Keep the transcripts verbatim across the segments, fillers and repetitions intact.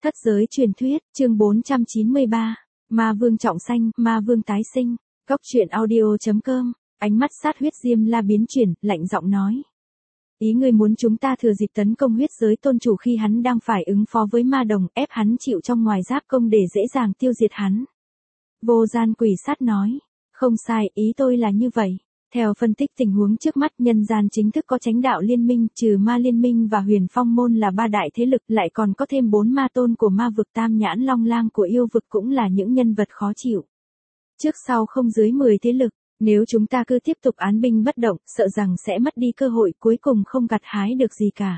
Thất giới truyền thuyết, chương bốn trăm chín mươi ba, Ma Vương trọng sanh, Ma Vương tái sinh. Góc truyện audio chấm com, ánh mắt sát huyết Diêm La biến chuyển, lạnh giọng nói. Ý ngươi muốn chúng ta thừa dịp tấn công huyết giới tôn chủ khi hắn đang phải ứng phó với ma đồng, ép hắn chịu trong ngoài giáp công để dễ dàng tiêu diệt hắn. Vô gian quỷ sát nói. Không sai, ý tôi là như vậy. Theo phân tích tình huống trước mắt, nhân gian chính thức có chánh đạo liên minh, trừ ma liên minh và huyền phong môn là ba đại thế lực, lại còn có thêm bốn ma tôn của ma vực tam nhãn long lang của yêu vực cũng là những nhân vật khó chịu. Trước sau không dưới mười thế lực, nếu chúng ta cứ tiếp tục án binh bất động, sợ rằng sẽ mất đi cơ hội, cuối cùng không gặt hái được gì cả.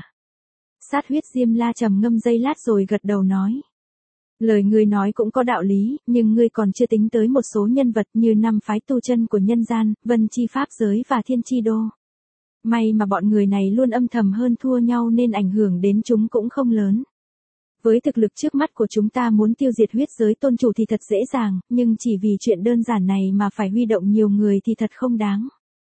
Sát huyết Diêm La trầm ngâm giây lát rồi gật đầu nói. Lời ngươi nói cũng có đạo lý, nhưng ngươi còn chưa tính tới một số nhân vật như năm phái tu chân của nhân gian, Vân Chi Pháp Giới và Thiên Chi Đô. May mà bọn người này luôn âm thầm hơn thua nhau nên ảnh hưởng đến chúng cũng không lớn. Với thực lực trước mắt của chúng ta muốn tiêu diệt huyết giới tôn chủ thì thật dễ dàng, nhưng chỉ vì chuyện đơn giản này mà phải huy động nhiều người thì thật không đáng.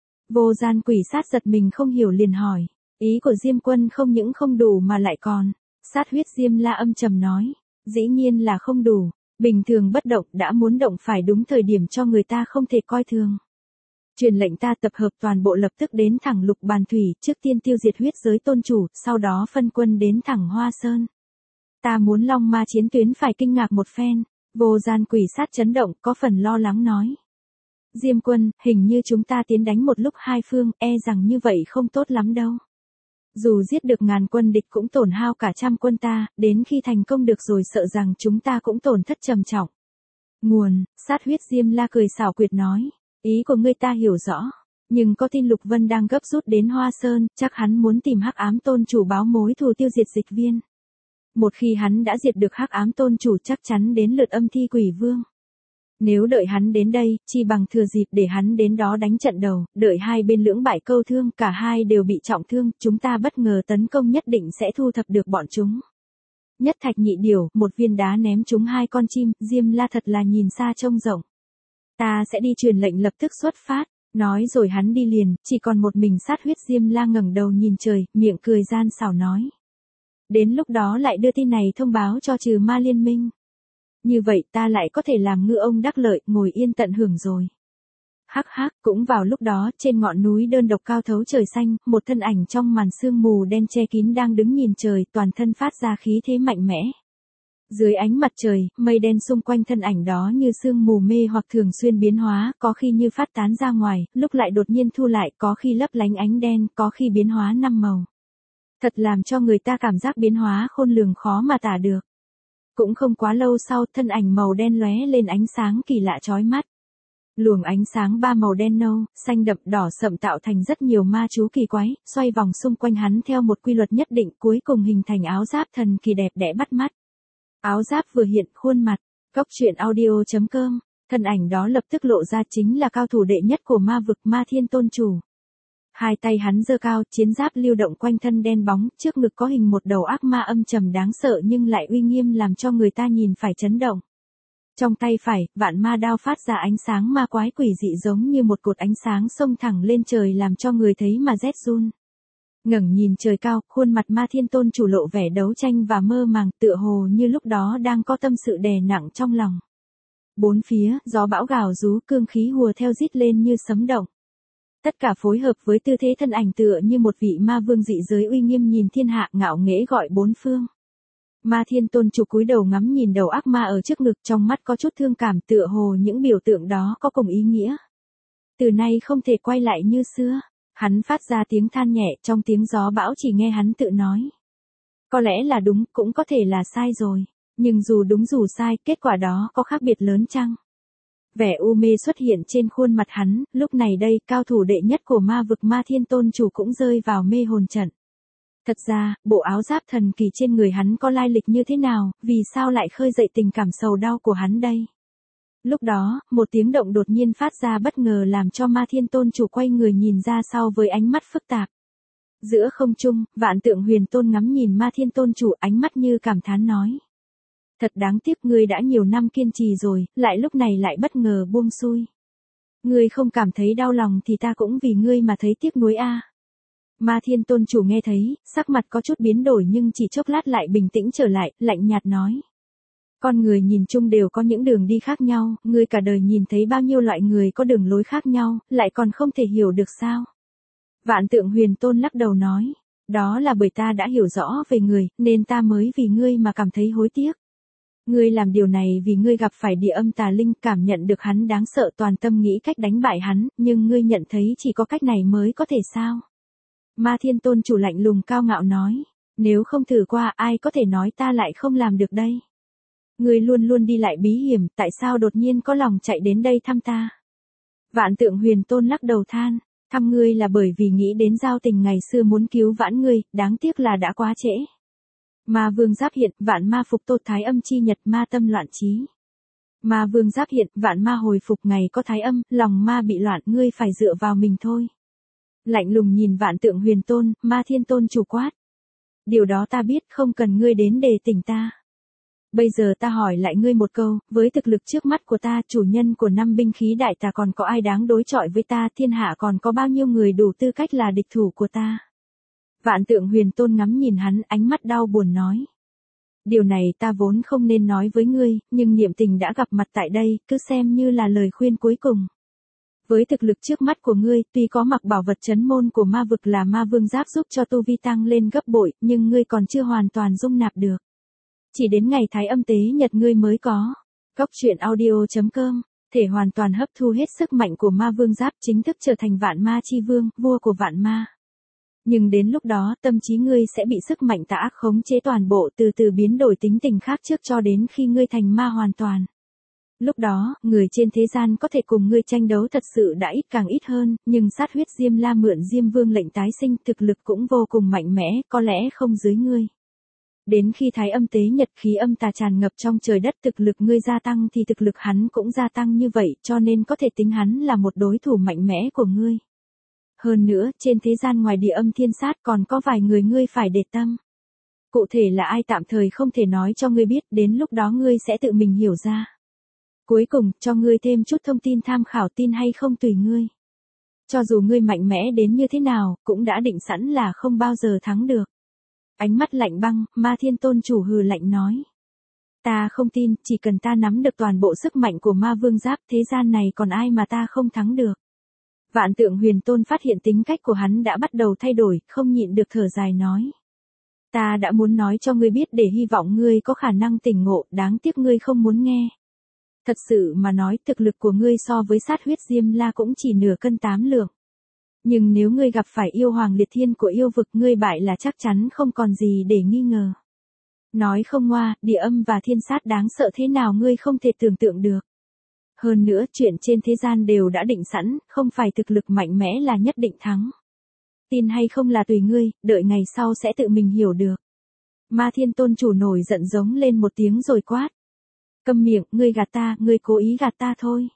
Vô gian quỷ sát giật mình không hiểu liền hỏi, ý của Diêm Quân không những không đủ mà lại còn. Sát huyết Diêm La âm trầm nói. Dĩ nhiên là không đủ, bình thường bất động đã muốn động phải đúng thời điểm cho người ta không thể coi thường. Truyền lệnh ta tập hợp toàn bộ lập tức đến thẳng Lục Bàn Thủy, trước tiên tiêu diệt huyết giới tôn chủ, sau đó phân quân đến thẳng Hoa Sơn. Ta muốn long ma chiến tuyến phải kinh ngạc một phen. Vô gian quỷ sát chấn động, có phần lo lắng nói. Diêm Quân, hình như chúng ta tiến đánh một lúc hai phương, e rằng như vậy không tốt lắm đâu. Dù giết được ngàn quân địch cũng tổn hao cả trăm quân ta, đến khi thành công được rồi sợ rằng chúng ta cũng tổn thất trầm trọng. Nguồn, sát huyết Diêm La cười xảo quyệt nói, ý của ngươi ta hiểu rõ, nhưng có tin Lục Vân đang gấp rút đến Hoa Sơn, chắc hắn muốn tìm Hắc Ám Tôn chủ báo mối thù tiêu diệt Dịch Viên. Một khi hắn đã diệt được Hắc Ám Tôn chủ chắc chắn đến lượt Âm Thi Quỷ Vương. Nếu đợi hắn đến đây, chi bằng thừa dịp để hắn đến đó đánh trận đầu, đợi hai bên lưỡng bại câu thương, cả hai đều bị trọng thương, chúng ta bất ngờ tấn công nhất định sẽ thu thập được bọn chúng. Nhất thạch nhị điều, một viên đá ném trúng hai con chim, Diêm La thật là nhìn xa trông rộng. Ta sẽ đi truyền lệnh lập tức xuất phát, nói rồi hắn đi liền, chỉ còn một mình sát huyết Diêm La ngẩng đầu nhìn trời, miệng cười gian xảo nói. Đến lúc đó lại đưa tin này thông báo cho trừ ma liên minh. Như vậy ta lại có thể làm ngư ông đắc lợi, ngồi yên tận hưởng rồi. Hắc hắc, cũng vào lúc đó, trên ngọn núi đơn độc cao thấu trời xanh, một thân ảnh trong màn sương mù đen che kín đang đứng nhìn trời, toàn thân phát ra khí thế mạnh mẽ. Dưới ánh mặt trời, mây đen xung quanh thân ảnh đó như sương mù mê hoặc thường xuyên biến hóa, có khi như phát tán ra ngoài, lúc lại đột nhiên thu lại, có khi lấp lánh ánh đen, có khi biến hóa năm màu. Thật làm cho người ta cảm giác biến hóa khôn lường khó mà tả được. Cũng không quá lâu sau, thân ảnh màu đen lóe lên ánh sáng kỳ lạ chói mắt. Luồng ánh sáng ba màu đen nâu, xanh đậm, đỏ sậm tạo thành rất nhiều ma chú kỳ quái, xoay vòng xung quanh hắn theo một quy luật nhất định, cuối cùng hình thành áo giáp thần kỳ đẹp đẽ bắt mắt. Áo giáp vừa hiện, khuôn mặt. Góc truyện audio chấm com, thân ảnh đó lập tức lộ ra chính là cao thủ đệ nhất của ma vực, Ma Thiên Tôn chủ. Hai tay hắn giơ cao, chiến giáp lưu động quanh thân đen bóng, trước ngực có hình một đầu ác ma âm trầm đáng sợ nhưng lại uy nghiêm làm cho người ta nhìn phải chấn động. Trong tay phải, vạn ma đao phát ra ánh sáng ma quái quỷ dị giống như một cột ánh sáng xông thẳng lên trời làm cho người thấy mà rét run. Ngẩng nhìn trời cao, khuôn mặt Ma Thiên Tôn chủ lộ vẻ đấu tranh và mơ màng, tựa hồ như lúc đó đang có tâm sự đè nặng trong lòng. Bốn phía, gió bão gào rú, cương khí hùa theo rít lên như sấm động. Tất cả phối hợp với tư thế thân ảnh tựa như một vị ma vương dị giới uy nghiêm nhìn thiên hạ, ngạo nghễ gọi bốn phương. Ma Thiên Tôn chủ cúi đầu ngắm nhìn đầu ác ma ở trước ngực, trong mắt có chút thương cảm, tựa hồ những biểu tượng đó có cùng ý nghĩa. Từ nay không thể quay lại như xưa. Hắn phát ra tiếng than nhẹ, trong tiếng gió bão chỉ nghe hắn tự nói. Có lẽ là đúng, cũng có thể là sai rồi. Nhưng dù đúng dù sai, kết quả đó có khác biệt lớn chăng? Vẻ u mê xuất hiện trên khuôn mặt hắn, lúc này đây, cao thủ đệ nhất của ma vực Ma Thiên Tôn chủ cũng rơi vào mê hồn trận. Thật ra, bộ áo giáp thần kỳ trên người hắn có lai lịch như thế nào, vì sao lại khơi dậy tình cảm sầu đau của hắn đây? Lúc đó, một tiếng động đột nhiên phát ra bất ngờ làm cho Ma Thiên Tôn chủ quay người nhìn ra sau với ánh mắt phức tạp. Giữa không trung, Vạn Tượng Huyền Tôn ngắm nhìn Ma Thiên Tôn chủ, ánh mắt như cảm thán nói. Thật đáng tiếc, ngươi đã nhiều năm kiên trì rồi, lại lúc này lại bất ngờ buông xuôi. Ngươi không cảm thấy đau lòng thì ta cũng vì ngươi mà thấy tiếc nuối a. Ma Thiên Tôn chủ nghe thấy, sắc mặt có chút biến đổi nhưng chỉ chốc lát lại bình tĩnh trở lại, lạnh nhạt nói. Con người nhìn chung đều có những đường đi khác nhau, ngươi cả đời nhìn thấy bao nhiêu loại người có đường lối khác nhau, lại còn không thể hiểu được sao? Vạn Tượng Huyền Tôn lắc đầu nói, đó là bởi ta đã hiểu rõ về người, nên ta mới vì ngươi mà cảm thấy hối tiếc. Ngươi làm điều này vì ngươi gặp phải địa âm tà linh, cảm nhận được hắn đáng sợ, toàn tâm nghĩ cách đánh bại hắn, nhưng ngươi nhận thấy chỉ có cách này mới có thể sao? Ma Thiên Tôn chủ lạnh lùng cao ngạo nói, nếu không thử qua ai có thể nói ta lại không làm được đây? Ngươi luôn luôn đi lại bí hiểm, tại sao đột nhiên có lòng chạy đến đây thăm ta? Vạn Tượng Huyền Tôn lắc đầu than, thăm ngươi là bởi vì nghĩ đến giao tình ngày xưa muốn cứu vãn ngươi, đáng tiếc là đã quá trễ. Ma Vương Giáp hiện, vạn ma phục tột thái âm chi nhật, ma tâm loạn trí. Ma Vương Giáp hiện, vạn ma hồi phục ngày có thái âm, lòng ma bị loạn, ngươi phải dựa vào mình thôi. Lạnh lùng nhìn Vạn Tượng Huyền Tôn, Ma Thiên Tôn chủ quát. Điều đó ta biết, không cần ngươi đến đề tỉnh ta. Bây giờ ta hỏi lại ngươi một câu, với thực lực trước mắt của ta, chủ nhân của năm binh khí đại tà, còn có ai đáng đối chọi với ta, thiên hạ còn có bao nhiêu người đủ tư cách là địch thủ của ta? Vạn Tượng Huyền Tôn ngắm nhìn hắn, ánh mắt đau buồn nói. Điều này ta vốn không nên nói với ngươi, nhưng niệm tình đã gặp mặt tại đây, cứ xem như là lời khuyên cuối cùng. Với thực lực trước mắt của ngươi, tuy có mặc bảo vật chấn môn của ma vực là Ma Vương Giáp giúp cho tu vi tăng lên gấp bội, nhưng ngươi còn chưa hoàn toàn dung nạp được. Chỉ đến ngày thái âm tế nhật ngươi mới có. Góc truyện audio chấm com, thể hoàn toàn hấp thu hết sức mạnh của Ma Vương Giáp, chính thức trở thành vạn ma chi vương, vua của vạn ma. Nhưng đến lúc đó, tâm trí ngươi sẽ bị sức mạnh tà ác khống chế toàn bộ, từ từ biến đổi tính tình khác trước cho đến khi ngươi thành ma hoàn toàn. Lúc đó, người trên thế gian có thể cùng ngươi tranh đấu thật sự đã ít càng ít hơn, nhưng sát huyết Diêm La mượn Diêm Vương lệnh tái sinh, thực lực cũng vô cùng mạnh mẽ, có lẽ không dưới ngươi. Đến khi thái âm tế nhật, khí âm tà tràn ngập trong trời đất, thực lực ngươi gia tăng thì thực lực hắn cũng gia tăng như vậy, cho nên có thể tính hắn là một đối thủ mạnh mẽ của ngươi. Hơn nữa, trên thế gian ngoài địa âm thiên sát còn có vài người ngươi phải để tâm. Cụ thể là ai tạm thời không thể nói cho ngươi biết, đến lúc đó ngươi sẽ tự mình hiểu ra. Cuối cùng, cho ngươi thêm chút thông tin tham khảo, tin hay không tùy ngươi. Cho dù ngươi mạnh mẽ đến như thế nào, cũng đã định sẵn là không bao giờ thắng được. Ánh mắt lạnh băng, Ma Thiên Tôn chủ hừ lạnh nói. Ta không tin, chỉ cần ta nắm được toàn bộ sức mạnh của Ma Vương Giáp, thế gian này còn ai mà ta không thắng được. Vạn Tượng Huyền Tôn phát hiện tính cách của hắn đã bắt đầu thay đổi, không nhịn được thở dài nói. Ta đã muốn nói cho ngươi biết để hy vọng ngươi có khả năng tỉnh ngộ, đáng tiếc ngươi không muốn nghe. Thật sự mà nói, thực lực của ngươi so với sát huyết Diêm La cũng chỉ nửa cân tám lượng. Nhưng nếu ngươi gặp phải yêu hoàng liệt thiên của yêu vực, ngươi bại là chắc chắn không còn gì để nghi ngờ. Nói không ngoa, địa âm và thiên sát đáng sợ thế nào ngươi không thể tưởng tượng được. Hơn nữa, chuyện trên thế gian đều đã định sẵn, không phải thực lực mạnh mẽ là nhất định thắng. Tin hay không là tùy ngươi, đợi ngày sau sẽ tự mình hiểu được. Ma Thiên Tôn chủ nổi giận giống lên một tiếng rồi quát. Câm miệng, ngươi gạt ta, ngươi cố ý gạt ta thôi.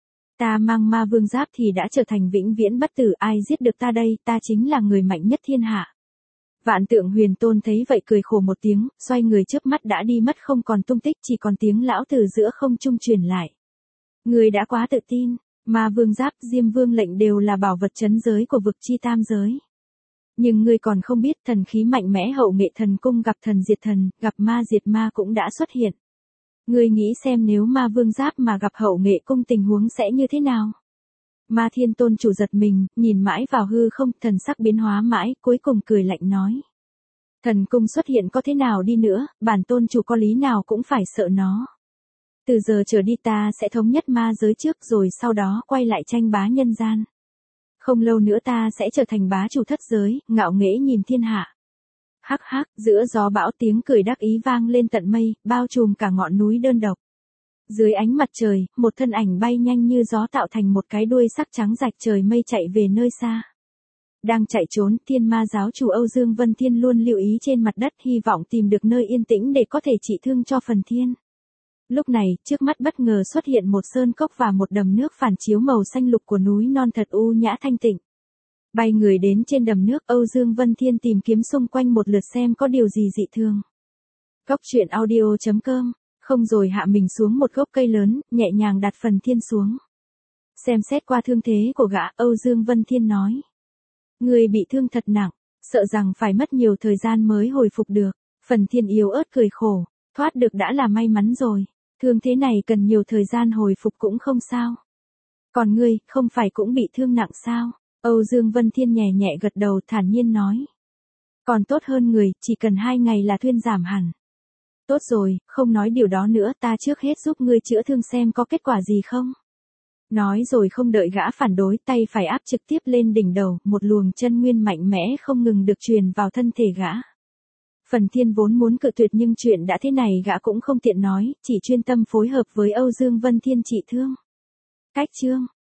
Ta mang Ma Vương Giáp thì đã trở thành vĩnh viễn bất tử, ai giết được ta đây, ta chính là người mạnh nhất thiên hạ. Vạn Tượng Huyền Tôn thấy vậy cười khổ một tiếng, xoay người chớp mắt đã đi mất không còn tung tích, chỉ còn tiếng lão từ giữa không trung truyền lại. Ngươi đã quá tự tin, Ma Vương Giáp, Diêm Vương lệnh đều là bảo vật trấn giới của vực chi tam giới. Nhưng ngươi còn không biết thần khí mạnh mẽ hậu nghệ thần cung gặp thần diệt thần, gặp ma diệt ma cũng đã xuất hiện. Ngươi nghĩ xem nếu Ma Vương Giáp mà gặp hậu nghệ cung tình huống sẽ như thế nào? Ma Thiên Tôn chủ giật mình, nhìn mãi vào hư không, thần sắc biến hóa mãi, cuối cùng cười lạnh nói. Thần cung xuất hiện có thế nào đi nữa, bản tôn chủ có lý nào cũng phải sợ nó. Từ giờ trở đi ta sẽ thống nhất ma giới trước rồi sau đó quay lại tranh bá nhân gian. Không lâu nữa ta sẽ trở thành bá chủ thất giới, ngạo nghễ nhìn thiên hạ. Hắc hắc, giữa gió bão tiếng cười đắc ý vang lên tận mây, bao trùm cả ngọn núi đơn độc. Dưới ánh mặt trời, một thân ảnh bay nhanh như gió tạo thành một cái đuôi sắc trắng rạch trời mây chạy về nơi xa. Đang chạy trốn, thiên ma giáo chủ Âu Dương Vân Thiên luôn lưu ý trên mặt đất, hy vọng tìm được nơi yên tĩnh để có thể trị thương cho phần thiên. Lúc này, trước mắt bất ngờ xuất hiện một sơn cốc và một đầm nước phản chiếu màu xanh lục của núi non thật u nhã thanh tịnh. Bay người đến trên đầm nước, Âu Dương Vân Thiên tìm kiếm xung quanh một lượt xem có điều gì dị thường. Góc truyện audio chấm com, không rồi hạ mình xuống một gốc cây lớn, nhẹ nhàng đặt phần thiên xuống. Xem xét qua thương thế của gã, Âu Dương Vân Thiên nói. Ngươi bị thương thật nặng, sợ rằng phải mất nhiều thời gian mới hồi phục được. Phần Thiên yếu ớt cười khổ, thoát được đã là may mắn rồi, thương thế này cần nhiều thời gian hồi phục cũng không sao. Còn ngươi, không phải cũng bị thương nặng sao? Âu Dương Vân Thiên nhẹ nhẹ gật đầu thản nhiên nói. Còn tốt hơn người, chỉ cần hai ngày là thuyên giảm hẳn. Tốt rồi, không nói điều đó nữa, ta trước hết giúp ngươi chữa thương xem có kết quả gì không. Nói rồi không đợi gã phản đối, tay phải áp trực tiếp lên đỉnh đầu, một luồng chân nguyên mạnh mẽ không ngừng được truyền vào thân thể gã. Phần Thiên vốn muốn cự tuyệt nhưng chuyện đã thế này gã cũng không tiện nói, chỉ chuyên tâm phối hợp với Âu Dương Vân Thiên trị thương. Cách chương